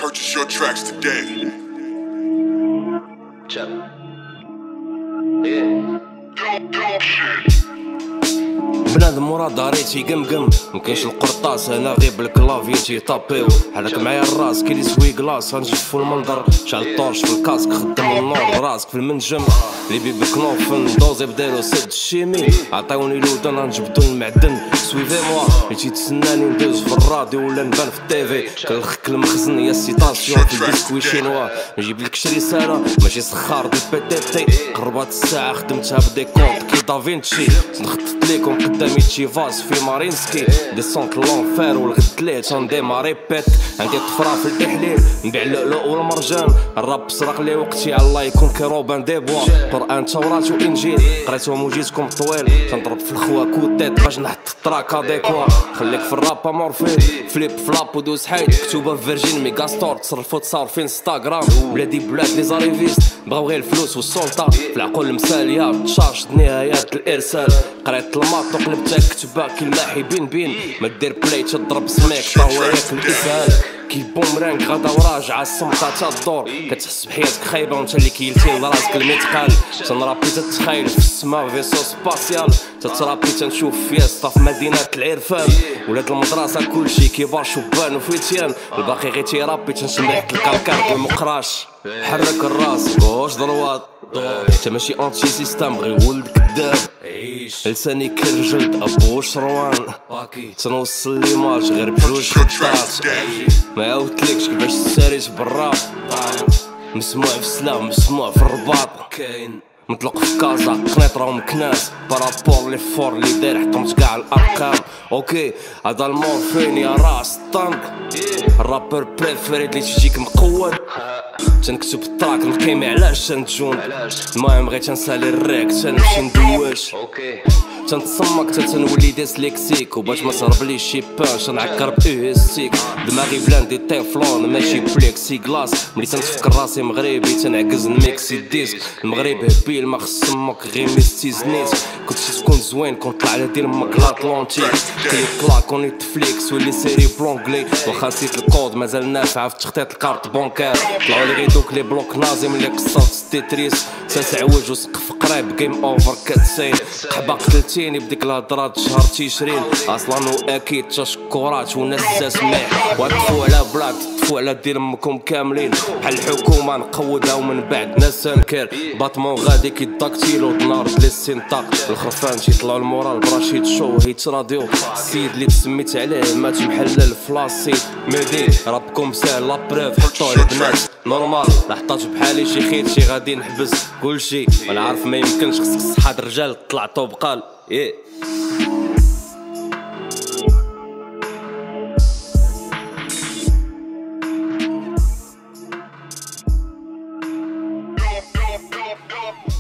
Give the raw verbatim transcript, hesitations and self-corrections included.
Purchase your tracks today. Check. Yeah. بنادم مورا داريتي قمقم مكاينش القرطاس هنا غير بالكلافي تيطابيو حالك معايا الراس كي لي سوي كلاص غنجف المنظر شعل الطورش في الكاسك خدم النور راسك في المنجم لي بيبي كنوفن دوزي بدالو سد الشيمي عطاوني لودن غنجبدو المعدن سويفي موا اللي تيتسناني ندوز في الراديو ولا نبان في التيفي كنلخك المخزن يا سيتاسيون في البسكوي شينوا نجيب لك شي رساله ماشي سخار دي بي تي تي قربات الساعه خدمتها بديكونت كي دافينشي نخطط ليكم قدامي تشيفاس في مارينسكي ديسونت لونفير والغد ليه تنديماري بيت عندي طفرة في الإحليل نبيع اللؤلؤ والمرجان الراب سرق لي وقتي على الله يكون كيروبان ديبوا قرآن توراة وإنجيل قريتهم وجيتكم طويل تنضرب في الخوا كوتيت باش نحط التراكا ديكوا خليك في الراب امورفين فليب فلاب ودوز حيد كتوبة في فيرجين ميغا ستور تصرفو تصاور في انستغرام بلادي بلاد لي زاريفيست بغاو غير الفلوس والسلطة في العقول المثالية تشارج نهايات الإرسال قريت الماط وقلبتها كتبة كي الماحي بين بين ما دير بلاي تضرب سميك طاوى ياكل الإسهال كي بومرانك غدا وراجعة الصمتة تدور كتحس بحياتك خايبة وانت اللي كيلتين لراسك المثقال تنرابي تتخيل في السما فيسو سباسيال تترابي تنشوف فيستا في مدينة العرفان ولاد المدرسة كلشي كبار شبان وفتيان الباقي غير تيرابي تنشم ريحة الكركار والمقراش حرك الراس غوش ضروات انت ماشي انتي سيستم غير ولد كداب لساني كالجلد ابو شروان تنوصل ليماج غير بجوج خطات ما عاودتلكش كيفاش ساريت بالراب مسموع في السلام مسموع في الرباط كاين مطلق في كازا قنيطرة ومكناس بارابور لي فور لي داير حطمت كاع الارقام اوكي هذا المورفين يا راس طنق الرابر بريفيري اللي تجيك مقود تنكتب التراك نقيمي علاش تنتجون المهم غير تنسالي الريك تنمشي ندوش تنتصمك حتى تنولي ديسليكسيك وباش ما صربليش شي بانش نعكر بإيهستيك دماغي بلاندي تيفلون ماشي بليكسي كلاس ملي تنتفكر راسي مغربي تنعكز نميكسي ديسك المغرب هبيل ما خص امك غير ميستيزنيت كنت شي تكون زوين كنت طلع على دير امك لاطلونتيك كليك كلاك اون نتفليكس ولي سيري بلونغلي واخا نسيت الكود مازال نافعه في تخطيط الكارت بونكار طلعوا لي غير دوك لي بلوك نازي ملي قصرت تيتريس ساس عوج وسقف قريب جيم اوفر كاتسين قحبه قتلتيني بديك الهضرات شهر تيشرين اصلا واكيد تشكرات وناس تسمع وطفوا على بلاك تطفوا على دير امكم كاملين بحال الحكومه نقودها ومن بعد ناس تنكر باطمون غادي كيداكتيلو نار بلي سينطاق الخرفان تيطلعوا المورال براشيد شو هيت راديو السيد اللي تسميت عليه مات محلل فلاسي ميدي رابكم ساهل لابريف حطوه البنات نورمال لحطات بحالي شي خير شي غادي نحبس كلشي انا عارف ما يمكنش خصك صحاد الرجال طلعتو بقال ايه Go, go, go, go.